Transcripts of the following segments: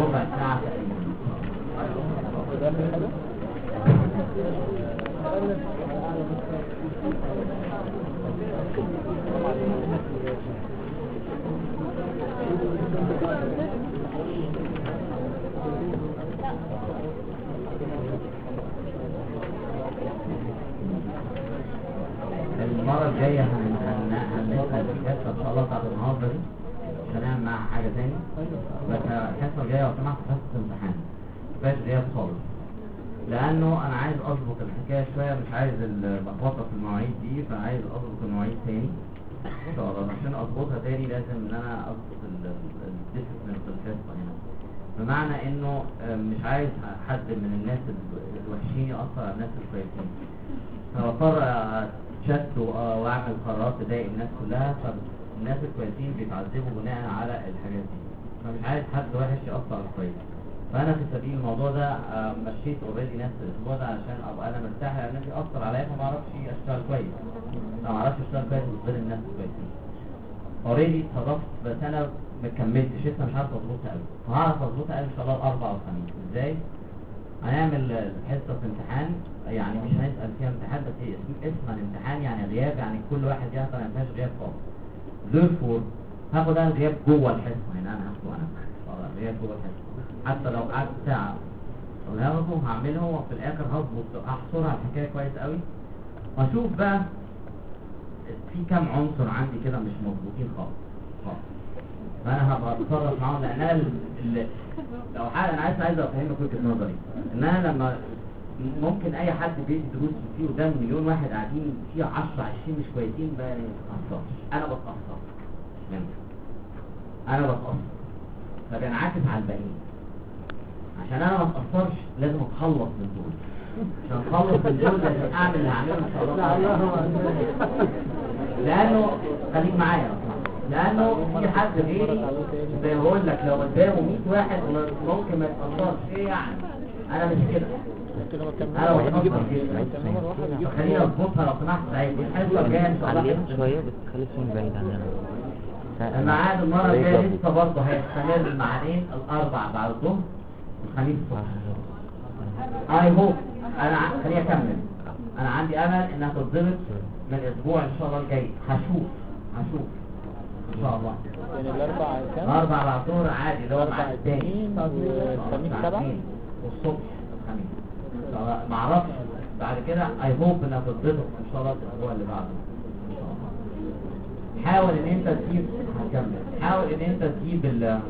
ربع ساعة تقريبا. المرة الجاية هنسأل الحصة إن شاء الله بتاعت النهاردة دي، مش هنعمل معاها حاجة تاني، بس الحصة الجاية لو سمحت حصة امتحان مفيهاش غياب خالص، لأنه أنا عايز أظبط الحكاية شوية، مش عايز اللخبطة في المواعيد دي، فعايز أظبط المواعيد تاني إن شاء الله. عشان أظبطها تاني لازم إن أنا أظبط الديسبلين في الحصة هنا، بمعنى إنه مش عايز حد من الناس الوحشين يأثر على الناس الكويسين، فبضطر شت واعمل قرارات تضايق الناس كلها، فالناس الكويسين بيتعذبوا بناء على الحاجات دي، فمش عايز حد وحش يأثر على الكويس. فانا في سبيل الموضوع ده مشيت اوريدي ناس الاسبوع ده عشان ابقى انا مرتاح، لان الناس يأثر عليا فما اعرفش اشتغل كويس، ما اعرفش اشتغل كويس غير الناس الكويسين. اوريدي اتصرفت بس انا ما كملتش لسه، مش عارف اظبطها قوي، وهعرف اظبطها قوي ان شاء الله الاربع والخميس. ازاي؟ هنعمل حصه امتحان، يعني مش هنسال فيها امتحان بس هي اسمها الامتحان، يعني غياب، يعني كل واحد يحضر، ما فيهاش غياب خالص. therefore هاخد انا غياب جوه الحصه، يعني انا هاخده انا غياب جوه الحصه، حتى لو قعدت ساعه طب هاخده هعمله، وفي الاخر هظبط احصرها الحكايه كويس قوي، واشوف بقى في كام عنصر عندي كده مش مظبوطين خالص، فانا هبقى اتصرف معاهم، لان انا لو حاجه انا عايز افهمك وجهه نظري، ان انا لما ممكن اي حد بيدي دروس فيه قدام مليون واحد قاعدين فيه 10 20 مش كويسين، ما يتاثرش، انا بتاثر منهم، انا بتاثر، فبينعكس على الباقيين. عشان انا ما اتاثرش لازم اتخلص من دول، عشان اتخلص من دول لازم اعمل اللي هعمله ان شاء الله، لانه خليك معايا، لانه في حد غيري زي ما بقول لك لو قدامه 100 واحد ممكن ما يتاثرش، ايه يعني؟ انا مش كده، انا بتاثر جدا، فخليني اظبطها لو سمحت. سعيد الحصه الجايه ان شاء الله شويه بس خلي الصوت بعيد عننا. الميعاد المره الجايه لسه برضه هيستمر الميعادين، الاربع بعد الظهر والخميس الصبح. اي هوب انا خليني اكمل، انا عندي امل انها تتظبط من الاسبوع ان شاء الله الجاي، هشوف ان شاء الله. يعني الاربع كام؟ الاربع بعد الظهر عادي، اللي هو الميعاد الثاني، الخميس 7 والصبح الخميس، ما اعرفش بعد كده. اي هوب انها تتظبط ان شاء الله الاسبوع اللي بعده ان شاء الله. حاول ان انت تجيب، هكمل، حاول ان انت تجيب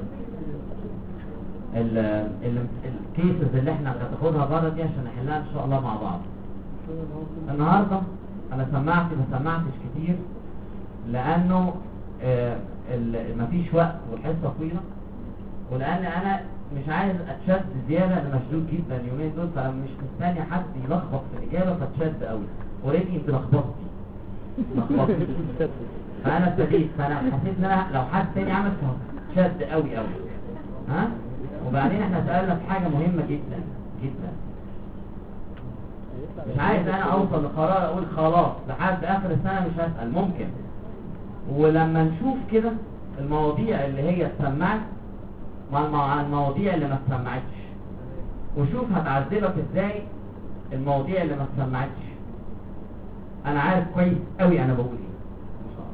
الكيسز اللي احنا هتاخدها بره دي عشان نحلها ان شاء الله مع بعض. النهارده انا ما سمعتش كتير لانه مفيش وقت والحصه طويله، ولان انا مش عايز اتشد زياده، انا مشدود جدا اليومين دول، فانا مش مستني حد يلخبط في الاجابه فتشد قوي، اوريدي انت لخبطتي فانا ابتديت، فانا حسيت ان انا لو حد تاني عمل شد قوي ها. وبعدين احنا سألنا في حاجة مهمة جدا جدا، مش عايز انا اوصل لقرار اقول خلاص لحد اخر السنة مش هسأل، ممكن، ولما نشوف كده المواضيع اللي هي اتسمعت مع المواضيع اللي ما اتسمعتش، وشوف هتعذبك ازاي المواضيع اللي ما اتسمعتش، انا عارف كويس قوي انا بقول ايه ان شاء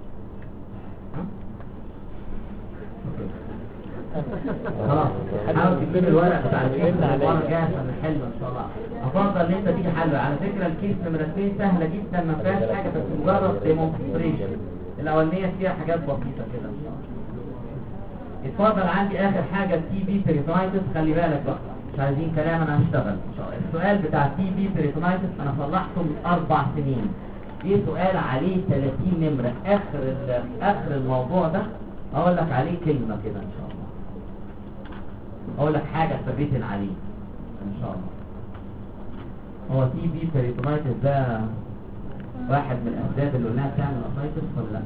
الله. خلاص حاول تجيب الورق بتاع الكيس المره الجايه عشان نحله ان شاء الله. افضل ان انت تيجي حله، على فكره الكيس نمره 2 سهله جدا، ما فيهاش حاجه بس مجرد ديمونستريشن، الاولانيه فيها حاجات بسيطه كده ان شاء الله. اتفضل عندي اخر حاجه التي بي بيريتونايتس، خلي بالك بقى مش عايزين كلام، انا هشتغل ان شاء الله. السؤال بتاع التي بي بيريتونايتس انا صلحته من 4 سنين، في سؤال عليه 30 نمره، اخر الموضوع ده اقول لك عليه كلمه كده ان شاء الله، اقول لك حاجه ثبتن عليه ان شاء الله. هو تي بي بيريتونايتس ده واحد من الاسباب اللي قلناها بتعمل اسايتس ولا لا؟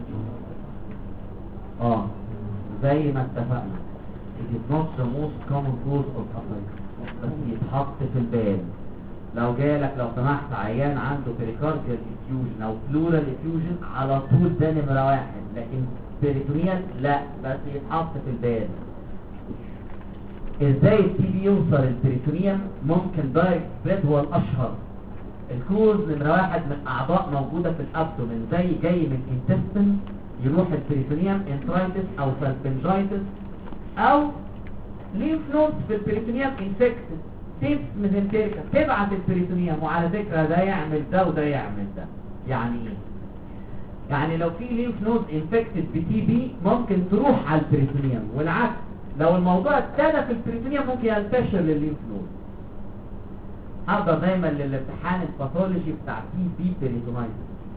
زي ما اتفقنا it is not the most common cause of ascites، بس يتحط في البال. لو جالك لو سمحت عيان عنده بريكارديال افيوجن او بلورال افيوجن على طول ده نمره 1، لكن بريتونيال لا، بس يتحط في البال. ازاي التي بي يوصل البريتونيوم؟ ممكن دايركت سبريد هو الاشهر. الكوز نمرة واحد من اعضاء موجودة في الابدومين، زي جاي من انتستين يروح البريتونيوم، انترايتس او سالفنجايتس او ليمف نودز في البريتونيوم انفكتد، تيبس ميزنتريكا تبعت البريتونيوم. وعلى فكرة ده يعمل ده وده يعمل ده. يعني ايه؟ يعني لو في ليمف نود انفكتد بتي بي ممكن تروح على البريتونيوم، والعكس لو الموضوع ابتدى في البريتونيوم ممكن ينتشر للليمف نود. حضر دايما للامتحان الباثولوجي بتاع تي بي بيريتونايتس.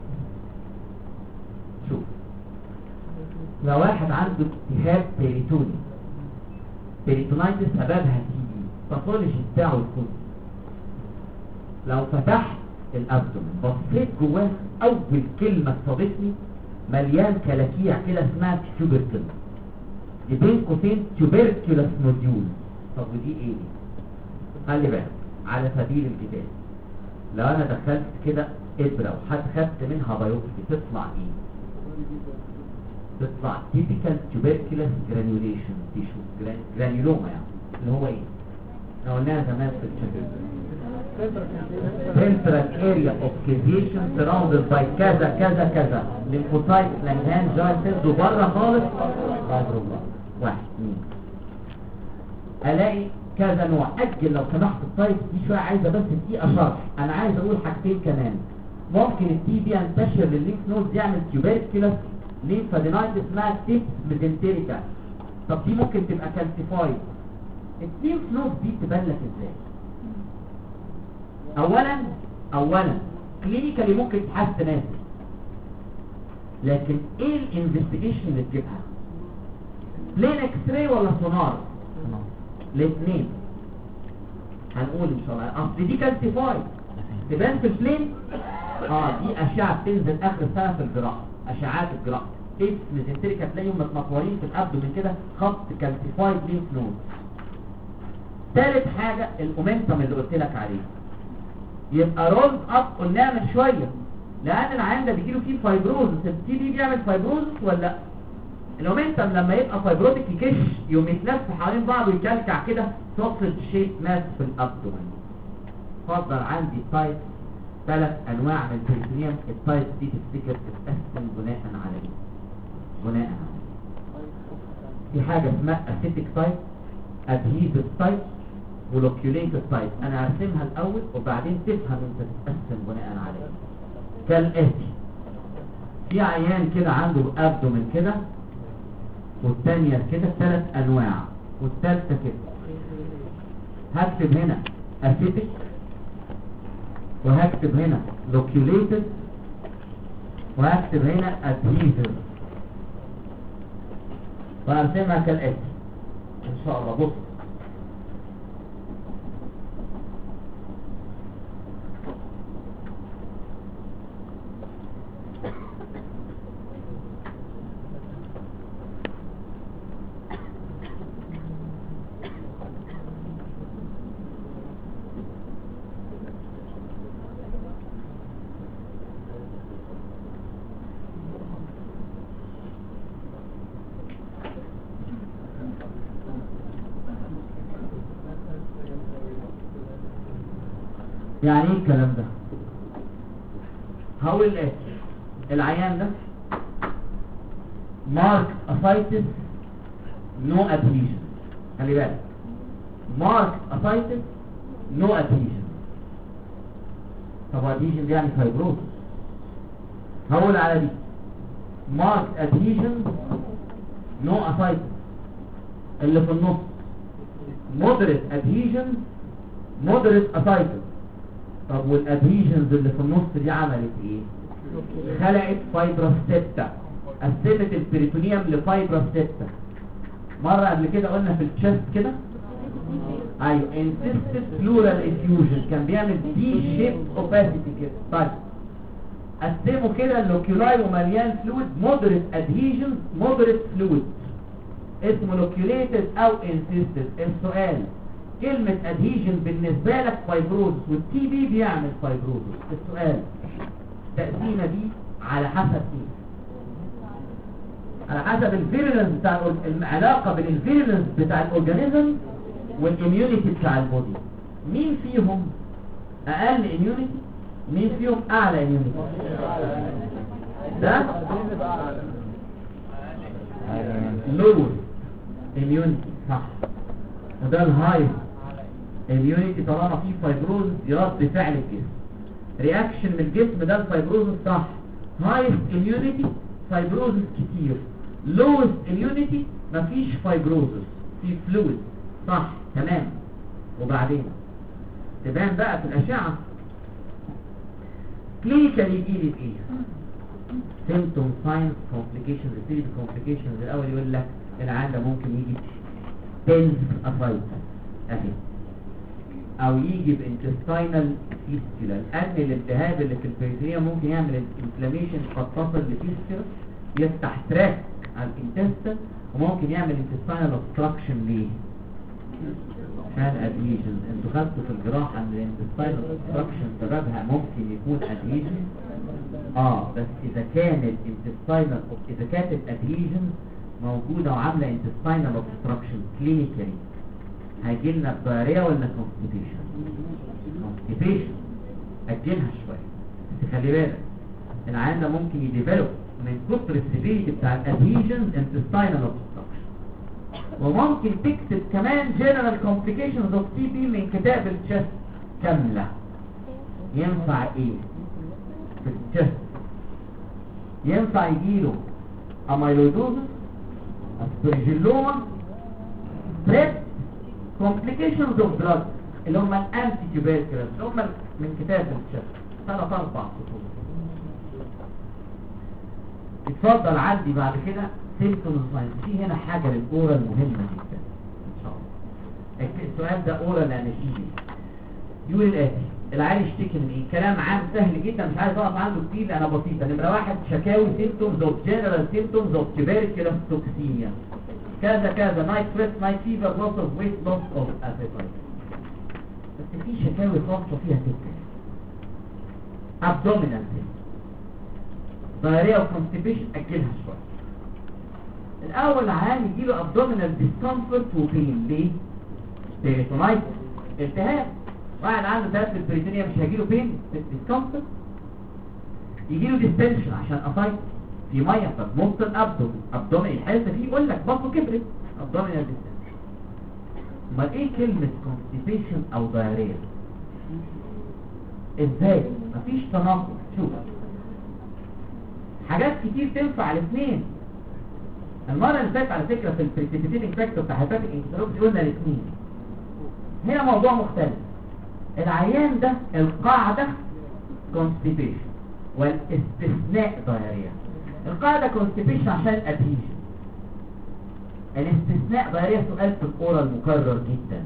شوف، لو واحد عنده التهاب بيريتوني، بيريتونايتس سببها تي بي، الباثولوجي بتاعه يكون لو فتحت الابدومين بصيت جواه اول كلمه اتصابتني مليان كلاكيع كده اسمها تيوبركل، دي بين قوسين تيوبركلس نوديول. طب ودي ايه دي؟ خلي بالك على سبيل المثال، لو انا دخلت كده ابره وخدت منها بايوبسي تطلع ايه؟ تطلع تيبيكال تيوبركلس جرانيوليشن تيشو، جرانيولوما يعني، اللي هو ايه؟ احنا قلناها زمان في الشكل central area of cavitation surrounded by كذا كذا كذا lymphocytes لانهان جايسز، وبره خالص فايبروبلاست. واحد اثنين الاقي كذا نوع. اجل لو سمحت التايب دي شويه، عايزه بس دقيقه شرح. انا عايز اقول حاجتين كمان. ممكن التي بي ينتشر للليمف نودز يعمل تيوبركلس ليمفادينايتس اسمها تيبس ميزنتريكا. طب دي ممكن تبقى كالسيفايد. الليمف نودز دي تبان لك ازاي؟ اولا كلينيكالي ممكن تحس ناس، لكن ايه الانفستيجيشن اللي تجيبها؟ بلين اكس راي ولا سونار؟ الاثنين هنقول ان شاء الله. اصل دي كالسيفايد تبان في البلين، دي اشعه بتنزل اخر السنه في الجراحه، اشعات الجراحه تيبس ميزنتريكا تلاقيهم متنطورين في الابدومين كده خط كالسيفايد ليمف نود. ثالث حاجه الاومنتم اللي قلت لك عليه يبقى رولد اب، قلناها من شويه، لان العيان ده بيجيله فيه فايبروزس. التي بي بيعمل فايبروزس ولا لا؟ الاومنتم لما يبقى فايبروتيك يكش يوم يتلف حوالين بعض ويكلكع كده سوسج شيب ماس في الابدومين. اتفضل عندي تايب 3 انواع من البريتونيوم. التايب دي تفتكر تتقسم بناء على ايه؟ بناء على في حاجه اسمها اسيتيك تايب، ادهيزيف تايب، ولوكيوليتد تايب. انا هرسمها الاول وبعدين تفهم انت تتقسم بناء على ايه. كالاتي، في عيان كده عنده ابدومين كده، والثانيه كده 3 انواع، والثالثه كده. هكتب هنا اسيتيك، وهكتب هنا لوكيوليتد، وهكتب هنا ادهيزيف، وهرسمها كالاتي ان شاء الله. بص، يعني ايه الكلام ده؟ هقول ايه؟ العيان ده مارك اسايتس نو ادهيجن. خلي بالك، مارك اسايتس نو ادهيجن. طب ادهيجن دي يعني فايبروز. هقول على دي مارك ادهيجن نو اسايتس. اللي في النص مودريت ادهيجن مودريت اسايتس. طب والادهيجنز اللي في النص دي عملت ايه؟ خلقت فايبروستيتا، قسمت البريتونيوم لفايبروستيتا. مره قبل كده قلنا في التشست كده، ايوه انسيستد بلورال افيوجن، كان بيعمل دي شيب اوباسيتي كده. طيب قسموا كده اللوكيولاي ومليان فلويد، مودريت ادهيجن مودريت فلويد، اسمه لوكيوليتد او انسيستد. السؤال، كلمة ادهيجن بالنسبة لك فايبروز، والتي بي بيعمل فايبروز. السؤال، تقسيمة دي على حسب ايه؟ على حسب الفيرلنس بتاع العلاقة بين الفيرلنس بتاع الاورجانيزم والاميونيتي بتاع البودي، مين فيهم اقل اميونيتي؟ مين فيهم اعلى اميونيتي؟ ده لور اميونيتي صح، وده الهاي اميونيتي طالما فيه فايبروز يرد فعل الجسم، رياكشن من الجسم ده الفايبروز صح. هايست اميونيتي فايبروز كتير، لوست اميونيتي مفيش فايبروز، في فلويد صح تمام. وبعدين تبان بقى في الاشعه كلينيكال يجي لي بايه؟ سيمتوم ساينز كومبليكيشنز. السيريس كومبليكيشنز الاول يقول لك العيان ده ممكن يجي تنس افايت اهي، او يجي بانتستاينال فيستولا، لان الالتهاب اللي في البريتونيوم ممكن يعمل انفلاميشن قد تصل لفيستولا يفتح تراك على الانتستين، وممكن يعمل انتستاينال اوبستراكشن. ليه؟ عشان ادهيجن. انتوا خدتوا في الجراحه ان الانتستاينال اوبستراكشن سببها ممكن يكون ادهيجن. بس اذا كان الانتستاينال اذا كانت الادهيجن موجوده وعامله انتستاينال اوبستراكشن كلينيكالي هيجي لنا دايريا ولا كونستيبيشن؟ كونستيبيشن. اجلها شويه بس خلي بالك العيان ده ممكن يديفلوب من كتر السيفيريتي بتاع الادهيجن انتستاينال اوبستراكشن. وممكن تكتب كمان جنرال كومبليكيشنز اوف تي بي من كتاب التشست كامله. ينفع ايه في التشست؟ ينفع يجيله اميلويدوزس، اسبرجيلوما، بريد، complications of drugs اللي هم الانتي تيوبركلوز اللي هم من كتاب الشفا 3-4 سطور. اتفضل عندي بعد كده سيمبتومز ساينز. في هنا حاجه للاورال مهمه جدا ان شاء الله. السؤال ده اورال انستيزيا يقول الاتي: العيان يشتكي من ايه؟ كلام عام سهل جدا مش عايز اقف عنده كتير لانها بسيطه. نمره 1 شكاوي سيمبتومز اوف جنرال سيمبتومز اوف تيوبركلوز توكسيميا كذا كذا، نايت سويت، نايت فيفر، لوس اوف ويت، لوس اوف ابيتايت. بس في شكاوي خاصه فيها تكه ابدومينال بين، دايريا وكونستيبيشن اجلها شويه. الاول عيان يجي له ابدومينال ديسكمفورت وبين. ليه؟ بيريتونايتس، التهاب. واحد عنده التهاب في البريتونيوم مش هيجي له بين ديسكمفورت، يجي له ديستنشن عشان افايت في ميه فتمط الابدومين يحس فيه يقول لك بطنه كبرت، ابدومينال ديستنشن. امال ايه كلمه كونستيبيشن او دايريا؟ ازاي؟ مفيش تناقض. شوف حاجات كتير تنفع الاثنين. المره اللي فاتت على فكره في البريسيبيتيتنج فاكتور بتاع هيباتيك انكسلوبسي قلنا الاثنين. هنا موضوع مختلف. العيان ده القاعده كونستيبيشن والاستثناء دايريا. القاعده كونستيبيشن عشان ادهيجن، الاستثناء دايريا. سؤال في الاورال مكرر جدا.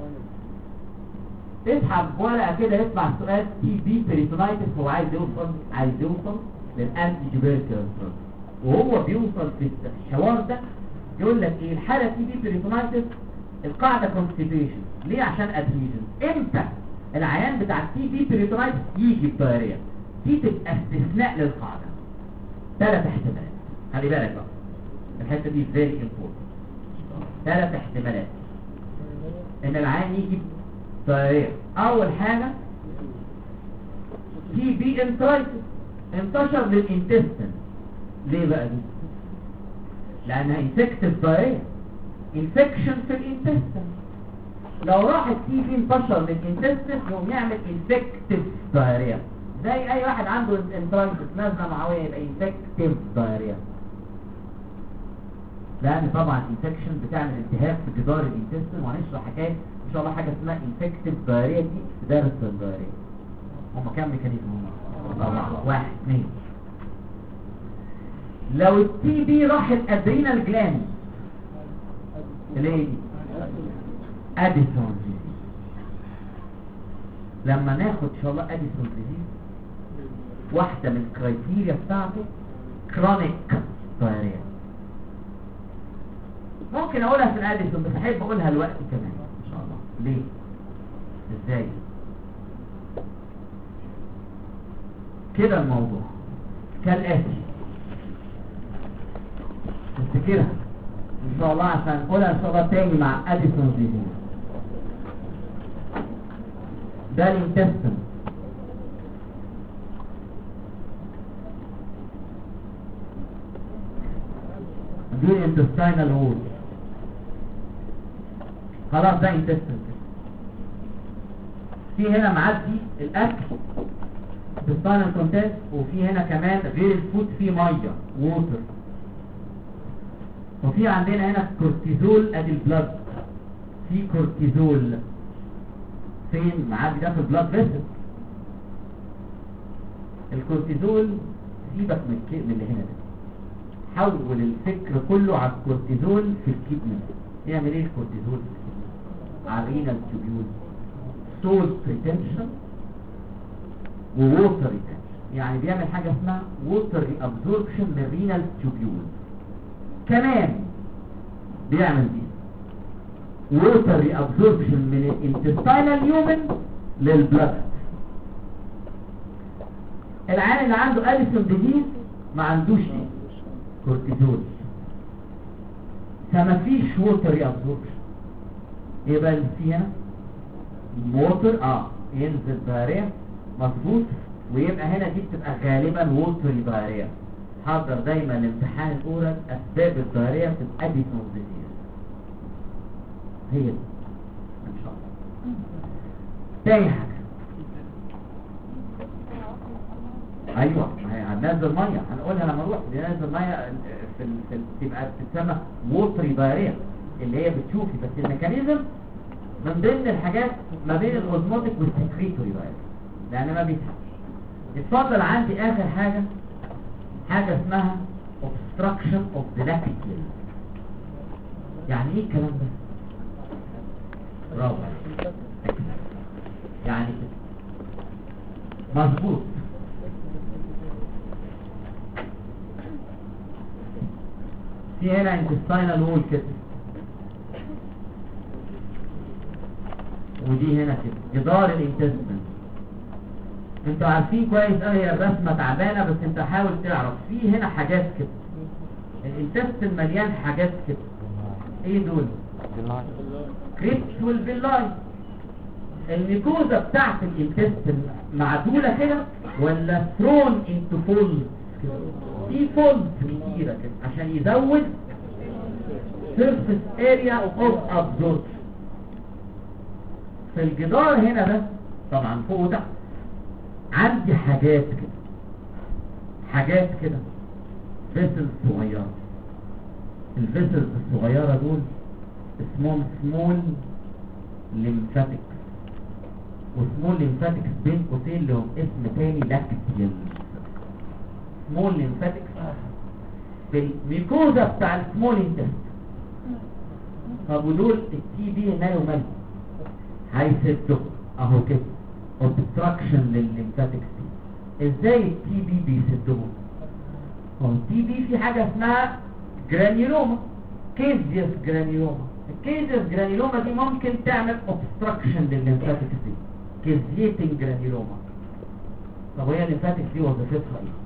تسحب ورقه كده يطلع السؤال تي بي بيريتونايتس. هو عايز يوصل للانتي تيوبركلوز، وهو بيوصل في الحوار ده يقول لك ايه الحاله تي بي بيريتونايتس القاعده كونستيبيشن. ليه؟ عشان ادهيجن. امتى العيان بتاع التي بي بيريتونايتس يجي بدايريا؟ دي تبقى استثناء للقاعده. 3 احتمالات، خلي بالك بقى الحته دي فيري امبورتنت. 3 احتمالات ان العيان يجي بدايريا. اول حاجه تي بي انترايتس انتشر للانتستين. ليه بقى دي؟ لانها انفكتيف دايريا، انفكشن في الانتستين. لو راح التي بي انتشر للانتستين يقوم يعمل انفكتيف دايريا. زي اي واحد عنده انترايتس نازله معويه يبقى انفكتيف دايريا، لان طبعا انفكشن بتعمل التهاب في جدار الانتستين. وهنشرح حكايه ان شاء الله حاجه اسمها انفكتيف دايريا دي في درس الدايريا. هم كام ميكانيزم؟ هم 1 2. لو التي بي راحت ادرينال جلاند اللي هي دي اديسون ديزيز. لما ناخد ان شاء الله اديسون ديزيز واحده من الكرايتيريا بتاعته كرونيك دايريا. ممكن اقولها في الاديسون بس احب اقولها الوقت كمان ان شاء الله. ليه؟ ازاي كده؟ الموضوع كالاتي، تفتكرها ان شاء الله عشان نقولها ان شاء الله تاني مع اديسون ديزيز. ده الانتستين. دي الانتستينال وول. خلاص ده انتستين. في هنا معدي الاكل intestinal content، وفي هنا كمان غير الفود في ميه ووتر، وفي عندنا هنا كورتيزول. ادي البلد، في كورتيزول فين؟ معدي ده في البلد فيسل. الكورتيزول سيبك من اللي هنا ده، حول الفكر كله على الكورتيزول في الكدني. يعمل ايه الكورتيزول في الكدني؟ على الرينال تيوبيول، سولت ريتنشن وووتر ريتنشن. يعني بيعمل حاجه اسمها ووتر ابزوربشن من الرينال تيوبيول. كمان بيعمل دي ووتر ابزوربشن من الانتستينال يومن للبلد. العيان اللي عنده أليسون ديزيز ما عندوش ايه؟ كورتيزول، فما فيش ووتر ابزوربشن. يبقى اللي فيه هنا ووتر ينزل دايريا مظبوط، ويبقى هنا دي بتبقى غالبا ووتر دايريا. حضر دايما الامتحان الاورال اسباب الدايريا في الاديسون ديزيز، هي دي ان شاء الله. تاني حاجه، ايوه هننزل ميه، هنقولها لما نروح ننزل ميه في تبقى بتتسمى ووتري دايريا اللي هي بتشوفي، بس الميكانيزم من ضمن الحاجات ما بين الاوزموتيك والسكريتوري دايريا لان ما بيتحبش. اتفضل عندي اخر حاجه اسمها obstruction of the lacteal. يعني ايه الكلام ده؟ برافو، يعني مظبوط. في هنا intestinal wall كده، ودي هنا كده جدار الانتستين. انتوا عارفين كويس قوي هي الرسمه تعبانه، بس انت حاول تعرف في هنا حاجات كده. الانتستين مليان حاجات كده. ايه دول؟ كريبس والفيلاي. الميكوزا بتاعت الانتستين معدوله كده ولا ثرون انتو فولز؟ في فولز كتيره كده عشان يزود سيرفيس اريا اوف ابزوربشن. في الجدار هنا ده طبعا فوق ده عندي حاجات كده فيسلز صغيره. الفيسلز الصغيره دول اسمهم سمول ليمفاتيك، وسمول ليمفاتيك بين قوسين لهم اسم تاني لاكتيال. سمول ليمفاتيك في الميكوزا بتاع السمول انتست. طب ودول التي بي هنا ومال هيسدوا اهو كده obstruction للليمفاتيك سي. ازاي التي بي بيسدهم؟ هو التي بي في حاجه اسمها جرانيولوما، كيزيوس جرانيولوما. الكيزيوس جرانيولوما دي ممكن تعمل obstruction للليمفاتيك سي، كيزيتنج جرانيولوما. طب وهي الليمفاتيك سي وظيفتها ايه؟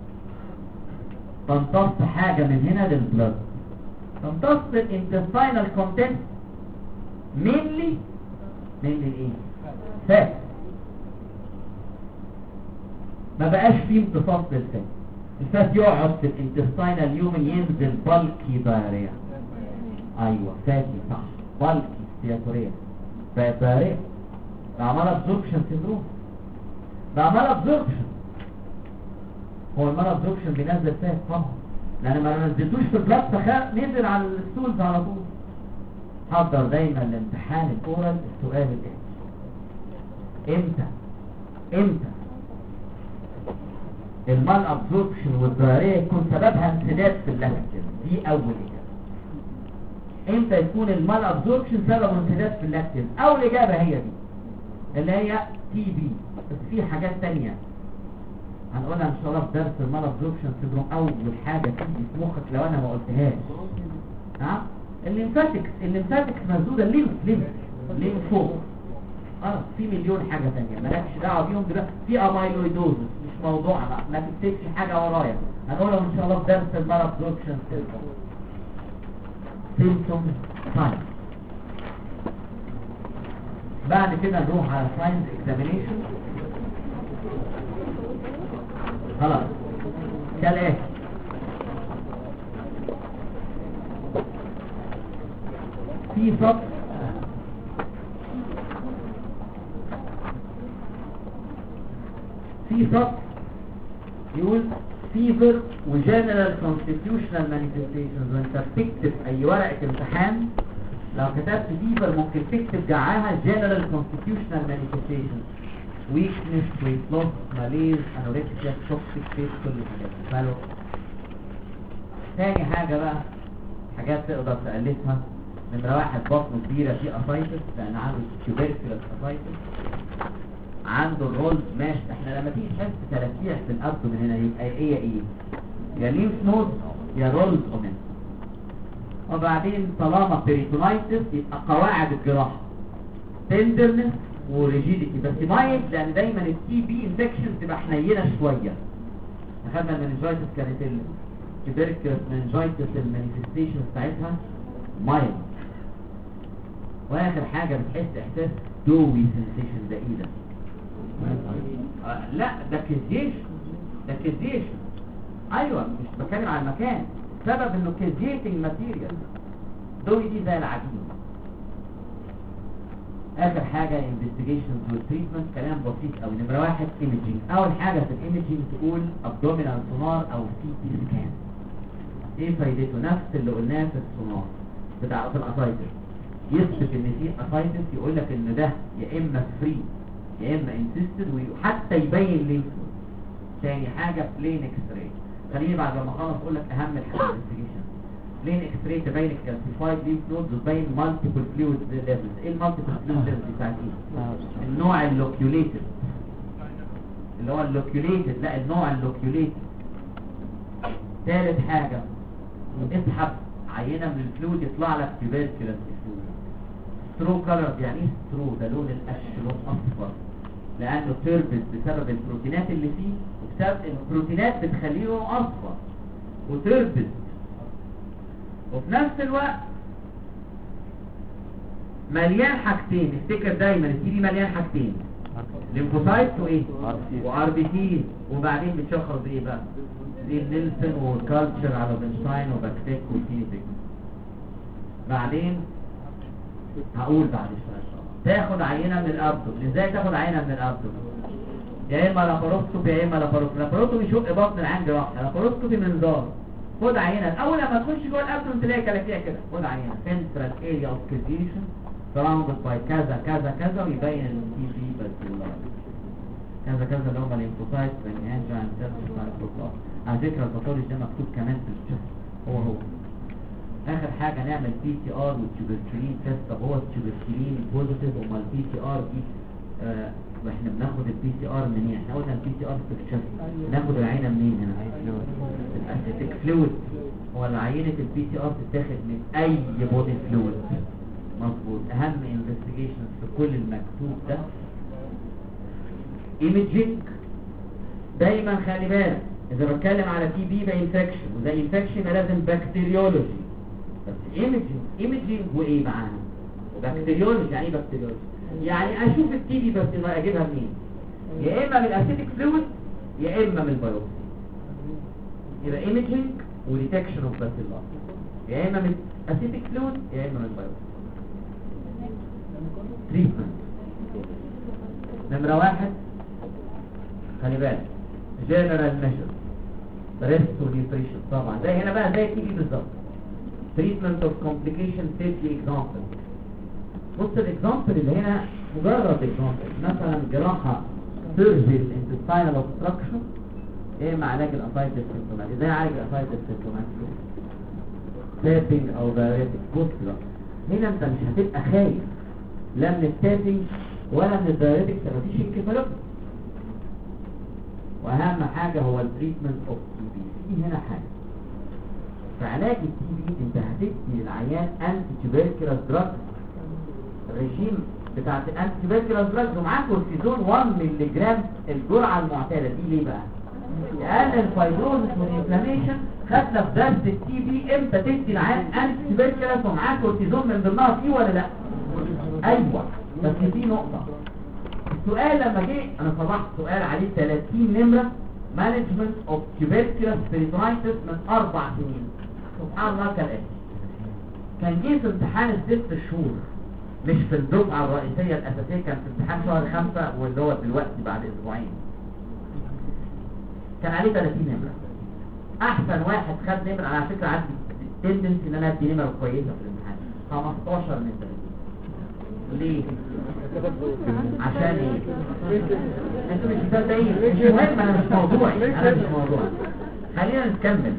تمتص حاجه من هنا للبلد، تمتص الانتستينال كونتنت مينلي ايه؟ فات. ما بقاش فيه امتصاص للفات. الفات يقعد في الانتستينال يومن ينزل بالكي دايريا. ايوه فاتي صح، بالكي ستياتوريا دايريا. ده عمال ابزوربشن سيندروم، ده عمال ابزوربشن. هو المال ابزوربشن بينزل فات طبعا لان ما نزلتوش في البلاد نزل على الستولز على طول. حضر دايما الامتحان الاورال السؤال الاتي: امتى المال ابزوربشن والدايريا يكون سببها انسداد في اللاكتين؟ دي اول اجابه. امتى يكون المال ابزوربشن سببه انسداد في اللاكتين؟ اول اجابه هي دي اللي هي تي بي. بس في حاجات تانية هنقولها ان شاء الله في درس المال ابزوربشن سيندروم. اول حاجه تيجي في مخك لو انا ما قلتهاش الليمفاتكس مسدوده. ليمفو في مليون حاجه ثانيه مالكش دعوه بيهم دلوقتي. في امايلويدوزس مش موضوعنا، ما تكتبش حاجه ورايا، هنقولهم ان شاء الله في درس المال ابزوربشن سيندروم. ساين بعد كده نروح على ساينس اكزامينيشن. خلاص كالاتي: في سطر يقول فيفر وجنرال كونستيتيوشنال مانيفستيشنز. وانت بتكتب اي ورقه امتحان لو كتبت فيفر ممكن تكتب جعاها جنرال كونستيتيوشنال مانيفستيشنز: ويكنس، ويت لوس، ماليز، انوركسيا، توكسيك فيس، كل الحاجات دي. ماله؟ تاني حاجه بقى حاجات تقدر تألفها: نمرة 1 بطنه كبيرة فيه اسايتس لان عنده تيوبركلوس اسايتس، عنده الرولز ماش. احنا لما تيجي تحس تلاتيح في الابدومين هنا يبقى ايه؟ يا ليمف نود يا رولز اومين. وبعدين طالما بيريتونايتس يبقى قواعد الجراحة تندرنس وريجيديتي، بس مايل لان دايما التي بي انفكشن تبقى حنينه شويه. اخذنا المننجايتس كانت التيبركلوس مننجايتس المانيفستيشن بتاعتها مايل. واخر حاجه بتحس احساس دوي سنسيشن. ده ايه ده؟ لا ده كيزيشن. ايوه مش بتكلم على المكان، سبب انه كيزيتنج ماتيريال. دوي دي زي العجين. اخر حاجه انفستيجيشنز والتريتمنت كلام بسيط قوي. نمره 1 ايميجينج. اول حاجه في الايميجينج تقول ابدومينال سونار او سي تي سكان. ايه فايدته؟ نفس اللي قلناه في السونار بتاع في الاسايتس، يثبت ان في اسايتس، يقول لك ان ده يا اما فري يا اما انسيستد، وحتى يبين لينف. ثاني حاجه بلين اكس راي. خليني بعد لما اخلص اقول لك اهم الحاجات الانفستيجيشن. بلين اكس راي تبين الكالسيفايد ليف نودز وتبين مالتيبل فلويد ليفلز. ايه المالتيبل فلويد ليفلز بتاعت ايه؟ النوع اللوكيوليتد، اللي هو اللوكيوليتد، لا النوع اللوكيوليتد. ثالث حاجه اسحب عينه من الفلويد يطلع لك تيوبركلوس فلويد. سترو كلر، يعني ايه سترو؟ ده لون القش، لون اصفر، لانه تربت بسبب البروتينات اللي فيه، وبسبب البروتينات بتخليه لونه اصفر وتربت. وفي نفس الوقت مليان حاجتين. افتكر دايما التي بي مليان حاجتين: ليمفوسايتس وايه؟ وار بي تي. وبعدين بتشخص بايه بقى؟ زي نيلسون والكالتشر على بنشتاين وباكتيك وفينيتك. بعدين هقول بعد شويه تاخد عينه من الابدومين. ازاي تاخد عينه من الابدومين؟ يا اما لاباروسكوبي يا اما لاباروسكوبي يشق بطن العين جراحه، لاباروسكوبي منظار. خد عينه اول لما تخش جوه الابدومين تلاقي كلاكيع كده. خد عينه سنترال اريا اوف كيزيشن سراوندد باي كذا كذا كذا، ويبين ان في باسيلار كذا كذا اللي هم الليمفوسايتس والانجا اند سيلز. على فكره الباثولوجي ده مكتوب كمان في الشفت هو. اخر حاجه نعمل بي سي ار والتيوبركلين تيست. طب هو التيوبركلين بوزيتيف امال البي سي ار دي واحنا بناخد البي سي ار منين؟ احنا قلنا البي سي ار في الشفت ناخد العينه منين هنا؟ الاسيتيك فلويد. هو عينه البي سي ار بتتاخد من اي بودي فلويد. مظبوط. اهم انفستيجيشنز في كل المكتوب ده ايميجينج. دايما خلي بالك اذا بتكلم على تي بي يبقى انفكشن، وده انفكشن يبقى لازم بكتيريولوجي. بس ايميجينج وايه معانا؟ بكتيريولوجي. يعني ايه بكتيريولوجي؟ يعني اشوف التي بي بس اجيبها منين؟ يا اما من الاسيتيك فلويد يا اما من البيوبسي. يبقى ايميجينج وديتكشن اوف باسيلار، يا اما من الاسيتيك فلويد يا اما من البيوبسي. تريتمنت. نمره 1 خلي بالك جنرال ميجر ريست ونيوتريشن. طبعا زي هنا بقى زي التي بي بالظبط. تريتمنت اوف كومبليكيشن سيفتي اكزامبل. بص الاكزامبل اللي هنا مجرد اكزامبل. مثلا جراحه سيرجري انتستاينال اوبستراكشن، ايه مع علاج الاسايتس سيمبتوماتيك؟ ازاي اعالج الاسايتس سيمبتوماتيك؟ تابنج او دايريتك. بص بقى هنا انت مش هتبقى خايف لا من التابنج ولا من الدايريتك، مفيش انكفالوباثي. واهم حاجه هو التريتمنت اوف تي بي. في هنا حاجه في علاج التي بي، انت هتدي للعيان انتي تيوبركلوس دراج. الرجيم بتاعت الانتي تيوبركلوس دراج ومعاه كورتيزون 1 مللي جرام الجرعه المعتاده. دي ليه بقى؟ يقلل الفايبروزس والانفلاميشن. خدنا في درس التي بي امتى تدي العيان انتي تيوبركلوس ومعاه كورتيزون من ضمنها فيه ولا لا؟ ايوه بس في نقطة، السؤال لما جه انا صلحت سؤال عليه 30 نمرة مانجمنت اوف tuberculous peritonitis من 4 سنين، سبحان الله كالآتي. كان جه في امتحان ال6 شهور، مش في الدفعة الرئيسية الأساسية، كان في امتحان شهر 5 واللي هو دلوقتي بعد أسبوعين. كان عليه 30 نمرة. أحسن واحد خد نمرة، على فكرة عندي تندنسي إن أنا أدي نمرة كويسة في الامتحان، 15 من 30. ليه؟ عشان ايه؟ انتوا مش مصدقين، مش مهم، انا مش موضوعي، خلينا نكمل.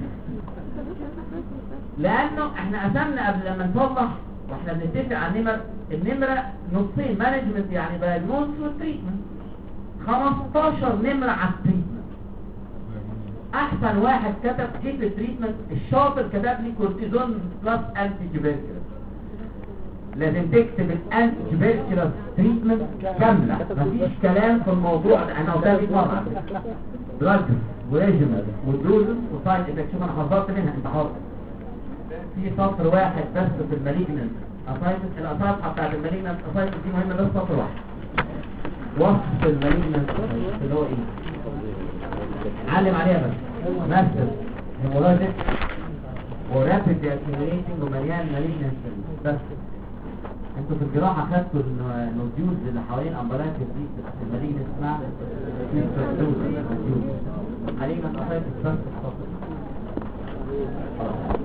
لانه احنا قسمنا قبل لما نصلح واحنا بنتفق على النمرة نصين، مانجمنت يعني دايجنوز وتريتمنت. 15 نمرة على التريتمنت. احسن واحد كتب كيف التريتمنت الشاطر كتب لي كورتيزون بلس انتي تيوبركلوز. لازم تكتب الانتي تيوبركلوز تريتمنت كامله، مفيش كلام في الموضوع ده. انا قلتها 100 مره، دراجز وريجيمنت ودوزز وسايد افكت. شوف انا حذرت منها، انت حاضر في سطر واحد بس في المالجننت اسايتس. الصفحه بتاعت المالجننت اسايتس دي مهمه، بس سطر واحد وصف المالجننت اللي هو ايه، علم عليها بس. ماستر هيموراجيك ورابيد اكيوميليتنج ومليان مالجننت بس. انتوا في الجراحة خدتوا النوديولز اللي حوالين امبرانك دي في المالجننت اسمها نوديولز. علينا نقاط بس.